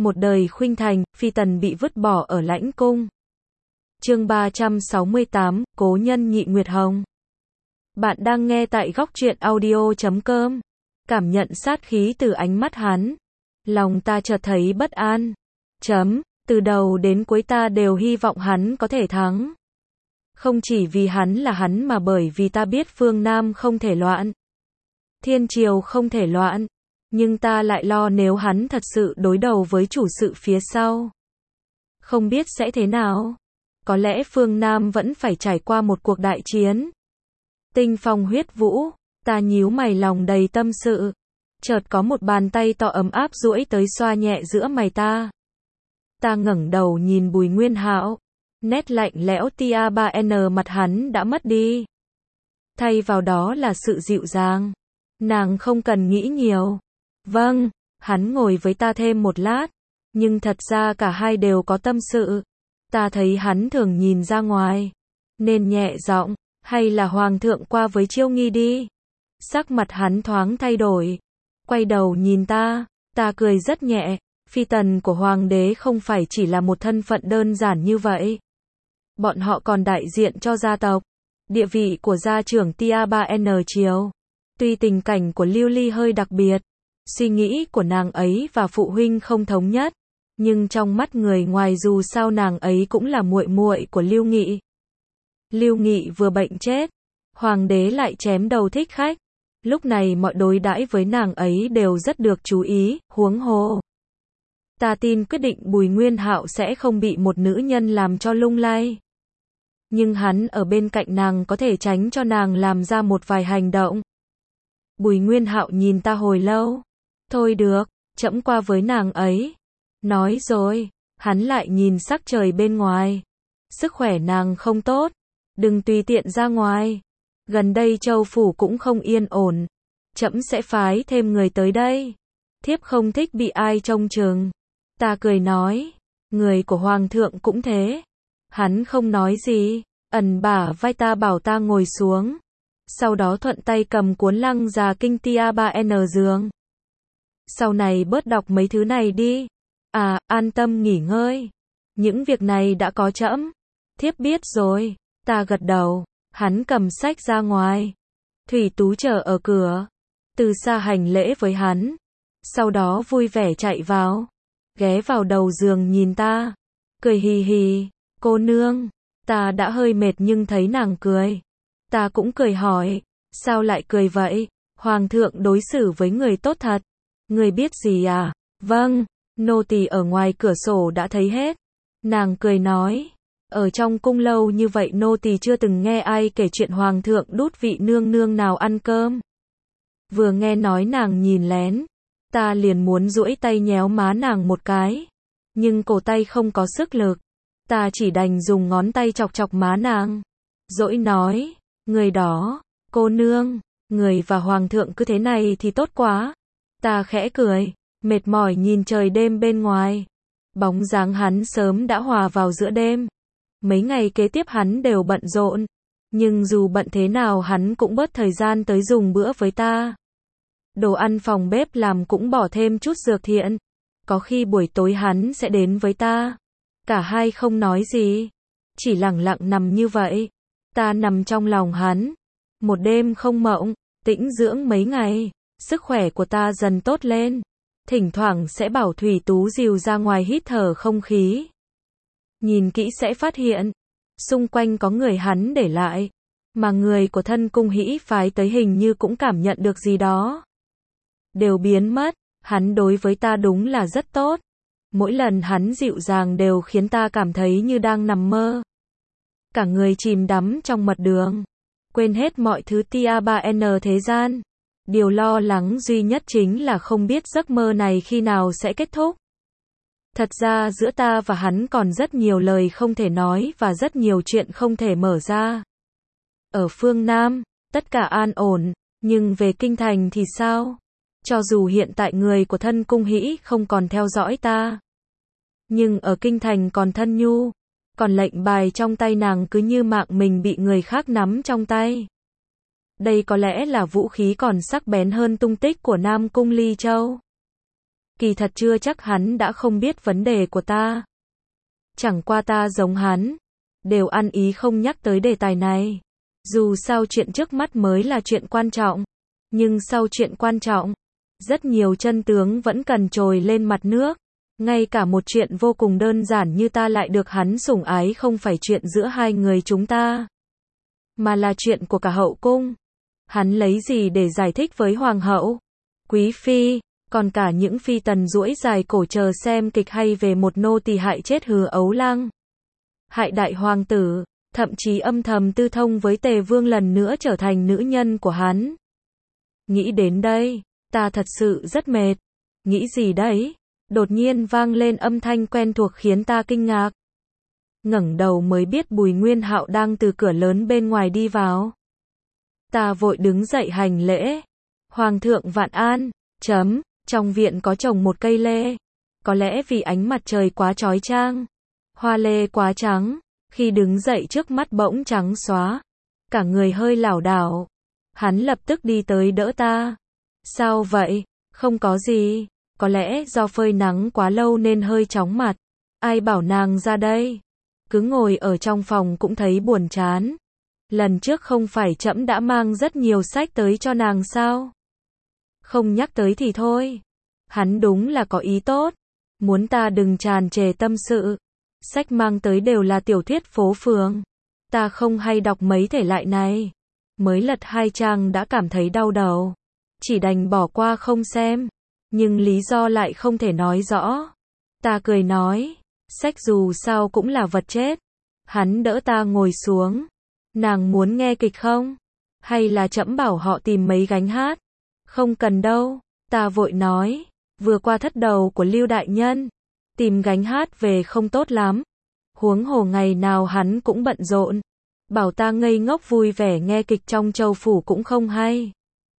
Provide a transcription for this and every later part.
Một đời khuynh thành, phi tần bị vứt bỏ ở lãnh cung. Chương 368, Cố nhân Nhị Nguyệt Hồng. Bạn đang nghe tại góc truyện audio.com. Cảm nhận sát khí từ ánh mắt hắn. Lòng ta chợt thấy bất an. Từ đầu đến cuối ta đều hy vọng hắn có thể thắng. Không chỉ vì hắn là hắn mà bởi vì ta biết phương Nam không thể loạn. Thiên triều không thể loạn. Nhưng ta lại lo nếu hắn thật sự đối đầu với chủ sự phía sau. Không biết sẽ thế nào. Có lẽ phương Nam vẫn phải trải qua một cuộc đại chiến. Tinh phong huyết vũ, ta nhíu mày lòng đầy tâm sự. Chợt có một bàn tay to ấm áp duỗi tới xoa nhẹ giữa mày ta. Ta ngẩng đầu nhìn Bùi Nguyên Hạo. Nét lạnh lẽo tia 3N mặt hắn đã mất đi. Thay vào đó là sự dịu dàng. Nàng không cần nghĩ nhiều. Vâng, hắn ngồi với ta thêm một lát. Nhưng thật ra cả hai đều có tâm sự. Ta thấy hắn thường nhìn ra ngoài. Nên nhẹ giọng, hay là hoàng thượng qua với Chiêu Nghi đi. Sắc mặt hắn thoáng thay đổi. Quay đầu nhìn ta cười rất nhẹ. Phi tần của hoàng đế không phải chỉ là một thân phận đơn giản như vậy. Bọn họ còn đại diện cho gia tộc. Địa vị của gia trưởng tia 3N triều. Tuy tình cảnh của Lưu Ly hơi đặc biệt. Suy nghĩ của nàng ấy và phụ huynh không thống nhất. Nhưng trong mắt người ngoài dù sao nàng ấy cũng là muội muội của Lưu Nghị. Lưu Nghị vừa bệnh chết. Hoàng đế lại chém đầu thích khách. Lúc này mọi đối đãi với nàng ấy đều rất được chú ý, huống hồ. Ta tin quyết định Bùi Nguyên Hạo sẽ không bị một nữ nhân làm cho lung lay. Nhưng hắn ở bên cạnh nàng có thể tránh cho nàng làm ra một vài hành động. Bùi Nguyên Hạo nhìn ta hồi lâu. Thôi được, trẫm qua với nàng ấy. Nói rồi, hắn lại nhìn sắc trời bên ngoài. Sức khỏe nàng không tốt. Đừng tùy tiện ra ngoài. Gần đây châu phủ cũng không yên ổn. Trẫm sẽ phái thêm người tới đây. Thiếp không thích bị ai trông chừng. Ta cười nói. Người của hoàng thượng cũng thế. Hắn không nói gì. Ẩn bả vai ta bảo ta ngồi xuống. Sau đó thuận tay cầm cuốn Lăng Già Kinh tia 3N giường. Sau này bớt đọc mấy thứ này đi. An tâm nghỉ ngơi. Những việc này đã có trẫm. Thiếp biết rồi. Ta gật đầu. Hắn cầm sách ra ngoài. Thủy Tú chờ ở cửa. Từ xa hành lễ với hắn. Sau đó vui vẻ chạy vào. Ghé vào đầu giường nhìn ta. Cười hì hì. Cô nương. Ta đã hơi mệt nhưng thấy nàng cười. Ta cũng cười hỏi. Sao lại cười vậy? Hoàng thượng đối xử với người tốt thật. Người biết gì à? Vâng. Nô tỳ ở ngoài cửa sổ đã thấy hết. Nàng cười nói. Ở trong cung lâu như vậy nô tỳ chưa từng nghe ai kể chuyện hoàng thượng đút vị nương nương nào ăn cơm. Vừa nghe nói nàng nhìn lén. Ta liền muốn duỗi tay nhéo má nàng một cái. Nhưng cổ tay không có sức lực. Ta chỉ đành dùng ngón tay chọc chọc má nàng. Dỗi nói. Người đó, cô nương, người và hoàng thượng cứ thế này thì tốt quá. Ta khẽ cười. Mệt mỏi nhìn trời đêm bên ngoài. Bóng dáng hắn sớm đã hòa vào giữa đêm. Mấy ngày kế tiếp hắn đều bận rộn. Nhưng dù bận thế nào hắn cũng bớt thời gian tới dùng bữa với ta. Đồ ăn phòng bếp làm cũng bỏ thêm chút dược thiện. Có khi buổi tối hắn sẽ đến với ta. Cả hai không nói gì. Chỉ lặng lặng nằm như vậy. Ta nằm trong lòng hắn. Một đêm không mộng. Tĩnh dưỡng mấy ngày. Sức khỏe của ta dần tốt lên. Thỉnh thoảng sẽ bảo Thủy Tú dìu ra ngoài hít thở không khí. Nhìn kỹ sẽ phát hiện. Xung quanh có người hắn để lại. Mà người của thân cung hĩ phái tới hình như cũng cảm nhận được gì đó. Đều biến mất. Hắn đối với ta đúng là rất tốt. Mỗi lần hắn dịu dàng đều khiến ta cảm thấy như đang nằm mơ. Cả người chìm đắm trong mật đường. Quên hết mọi thứ tia 3N thế gian. Điều lo lắng duy nhất chính là không biết giấc mơ này khi nào sẽ kết thúc. Thật ra giữa ta và hắn còn rất nhiều lời không thể nói và rất nhiều chuyện không thể mở ra. Ở phương Nam, tất cả an ổn, nhưng về kinh thành thì sao? Cho dù hiện tại người của thân cung hĩ không còn theo dõi ta. Nhưng ở kinh thành còn thân nhu. Còn lệnh bài trong tay nàng cứ như mạng mình bị người khác nắm trong tay. Đây có lẽ là vũ khí còn sắc bén hơn tung tích của Nam Cung Ly Châu. Kỳ thật chưa chắc hắn đã không biết vấn đề của ta. Chẳng qua ta giống hắn, đều ăn ý không nhắc tới đề tài này. Dù sao chuyện trước mắt mới là chuyện quan trọng, nhưng sau chuyện quan trọng, rất nhiều chân tướng vẫn cần trồi lên mặt nước. Ngay cả một chuyện vô cùng đơn giản như ta lại được hắn sủng ái không phải chuyện giữa hai người chúng ta, mà là chuyện của cả hậu cung. Hắn lấy gì để giải thích với hoàng hậu, quý phi, còn cả những phi tần duỗi dài cổ chờ xem kịch hay về một nô tỳ hại chết Hứa Ấu Lăng, hại đại hoàng tử, thậm chí âm thầm tư thông với Tề Vương lần nữa trở thành nữ nhân của hắn. Nghĩ đến đây, ta thật sự rất mệt. Nghĩ gì đấy? Đột nhiên vang lên âm thanh quen thuộc khiến ta kinh ngạc. Ngẩng đầu mới biết Bùi Nguyên Hạo đang từ cửa lớn bên ngoài đi vào. Ta vội đứng dậy hành lễ. Hoàng thượng vạn an, trong viện có trồng một cây lê. Có lẽ vì ánh mặt trời quá chói chang, hoa lê quá trắng, khi đứng dậy trước mắt bỗng trắng xóa. Cả người hơi lảo đảo. Hắn lập tức đi tới đỡ ta. Sao vậy? Không có gì. Có lẽ do phơi nắng quá lâu nên hơi chóng mặt. Ai bảo nàng ra đây? Cứ ngồi ở trong phòng cũng thấy buồn chán. Lần trước không phải trẫm đã mang rất nhiều sách tới cho nàng sao? Không nhắc tới thì thôi. Hắn đúng là có ý tốt. Muốn ta đừng tràn trề tâm sự. Sách mang tới đều là tiểu thuyết phố phường. Ta không hay đọc mấy thể loại này. Mới lật 2 trang đã cảm thấy đau đầu. Chỉ đành bỏ qua không xem. Nhưng lý do lại không thể nói rõ. Ta cười nói, sách dù sao cũng là vật chết. Hắn đỡ ta ngồi xuống. Nàng muốn nghe kịch không? Hay là trẫm bảo họ tìm mấy gánh hát? Không cần đâu, ta vội nói. Vừa qua thất đầu của Lưu đại nhân, tìm gánh hát về không tốt lắm. Huống hồ ngày nào hắn cũng bận rộn. Bảo ta ngây ngốc vui vẻ nghe kịch trong Châu phủ cũng không hay.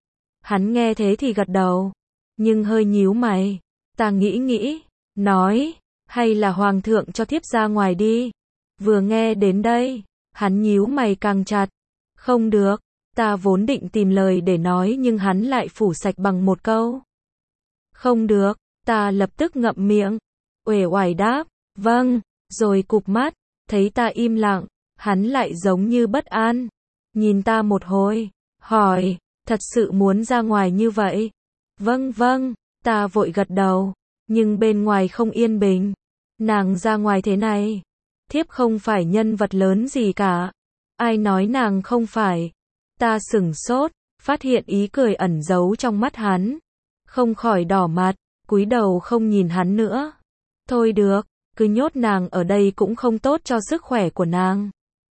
Hắn nghe thế thì gật đầu, nhưng hơi nhíu mày. Ta nghĩ, nói, hay là hoàng thượng cho thiếp ra ngoài đi. Vừa nghe đến đây, hắn nhíu mày càng chặt. Không được, ta vốn định tìm lời để nói nhưng hắn lại phủ sạch bằng một câu. Không được, ta lập tức ngậm miệng, uể oải đáp, vâng, rồi cụp mắt, thấy ta im lặng, hắn lại giống như bất an. Nhìn ta một hồi, hỏi, thật sự muốn ra ngoài như vậy? Vâng, ta vội gật đầu, nhưng bên ngoài không yên bình. Nàng ra ngoài thế này, thiếp không phải nhân vật lớn gì cả. Ai nói nàng không phải? Ta sửng sốt, phát hiện ý cười ẩn giấu trong mắt hắn. Không khỏi đỏ mặt, cúi đầu không nhìn hắn nữa. Thôi được, cứ nhốt nàng ở đây cũng không tốt cho sức khỏe của nàng.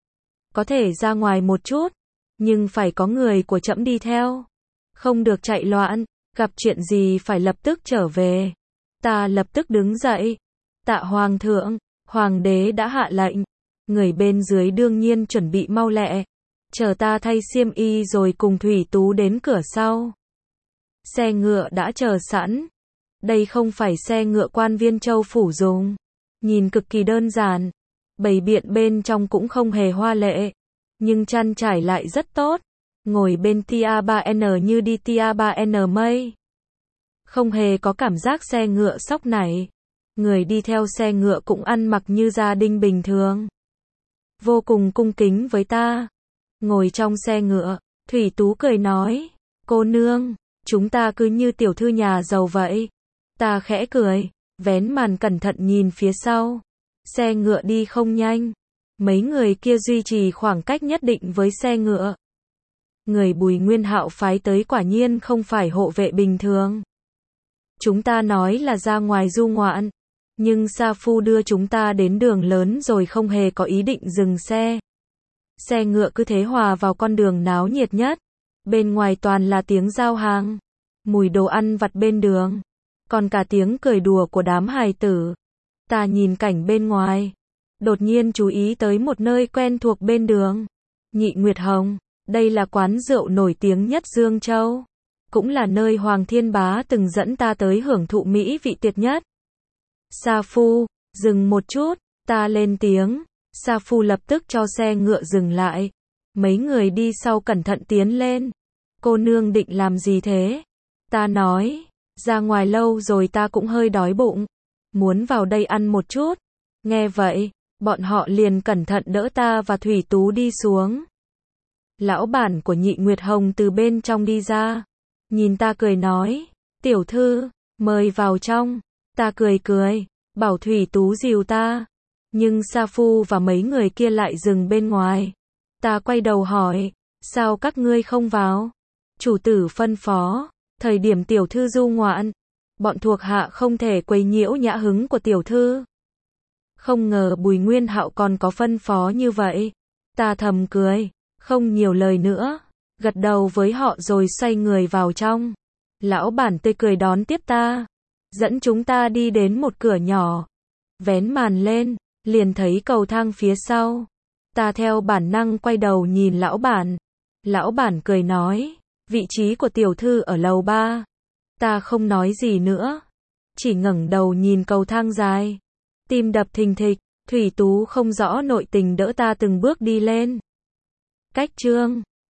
Có thể ra ngoài một chút, nhưng phải có người của trẫm đi theo. Không được chạy loạn, gặp chuyện gì phải lập tức trở về. Ta lập tức đứng dậy. Tạ hoàng thượng, hoàng đế đã hạ lệnh. Người bên dưới đương nhiên chuẩn bị mau lẹ. Chờ ta thay xiêm y rồi cùng Thủy Tú đến cửa sau. Xe ngựa đã chờ sẵn. Đây không phải xe ngựa quan viên Châu phủ dùng. Nhìn cực kỳ đơn giản. Bày biện bên trong cũng không hề hoa lệ. Nhưng chăn trải lại rất tốt. Ngồi bên Tia 3N như đi Tia 3N mây. Không hề có cảm giác xe ngựa sóc nảy. Người đi theo xe ngựa cũng ăn mặc như gia đình bình thường. Vô cùng cung kính với ta. Ngồi trong xe ngựa, Thủy Tú cười nói, cô nương, chúng ta cứ như tiểu thư nhà giàu vậy. Ta khẽ cười, vén màn cẩn thận nhìn phía sau. Xe ngựa đi không nhanh. Mấy người kia duy trì khoảng cách nhất định với xe ngựa. Người Bùi Nguyên Hạo phái tới quả nhiên không phải hộ vệ bình thường. Chúng ta nói là ra ngoài du ngoạn, nhưng Sa Phu đưa chúng ta đến đường lớn rồi không hề có ý định dừng xe. Xe ngựa cứ thế hòa vào con đường náo nhiệt nhất. Bên ngoài toàn là tiếng giao hàng, mùi đồ ăn vặt bên đường, còn cả tiếng cười đùa của đám hài tử. Ta nhìn cảnh bên ngoài, đột nhiên chú ý tới một nơi quen thuộc bên đường. Nhị Nguyệt Hồng, đây là quán rượu nổi tiếng nhất Dương Châu. Cũng là nơi Hoàng Thiên Bá từng dẫn ta tới hưởng thụ mỹ vị tuyệt nhất. Sa Phu, dừng một chút, ta lên tiếng. Sa Phu lập tức cho xe ngựa dừng lại. Mấy người đi sau cẩn thận tiến lên. Cô nương định làm gì thế? Ta nói, Ra ngoài lâu rồi ta cũng hơi đói bụng. Muốn vào đây ăn một chút. Nghe vậy, bọn họ liền cẩn thận đỡ ta và Thủy Tú đi xuống. Lão bản của Nhị Nguyệt Hồng từ bên trong đi ra. Nhìn ta cười nói, tiểu thư, mời vào trong. Ta cười cười, bảo Thủy Tú dìu ta. Nhưng Sa Phu và mấy người kia lại dừng bên ngoài. Ta quay đầu hỏi, sao các ngươi không vào? Chủ tử phân phó, thời điểm tiểu thư du ngoạn, bọn thuộc hạ không thể quấy nhiễu nhã hứng của tiểu thư. Không ngờ Bùi Nguyên Hạo còn có phân phó như vậy. Ta thầm cười, không nhiều lời nữa, gật đầu với họ rồi xoay người vào trong. Lão bản tươi cười đón tiếp ta, dẫn chúng ta đi đến một cửa nhỏ. Vén màn lên, liền thấy cầu thang phía sau. Ta theo bản năng quay đầu nhìn lão bản. Lão bản cười nói, vị trí của tiểu thư ở lầu 3. Ta không nói gì nữa, chỉ ngẩng đầu nhìn cầu thang dài. Tim đập thình thịch, Thủy Tú không rõ nội tình đỡ ta từng bước đi lên. Cách chương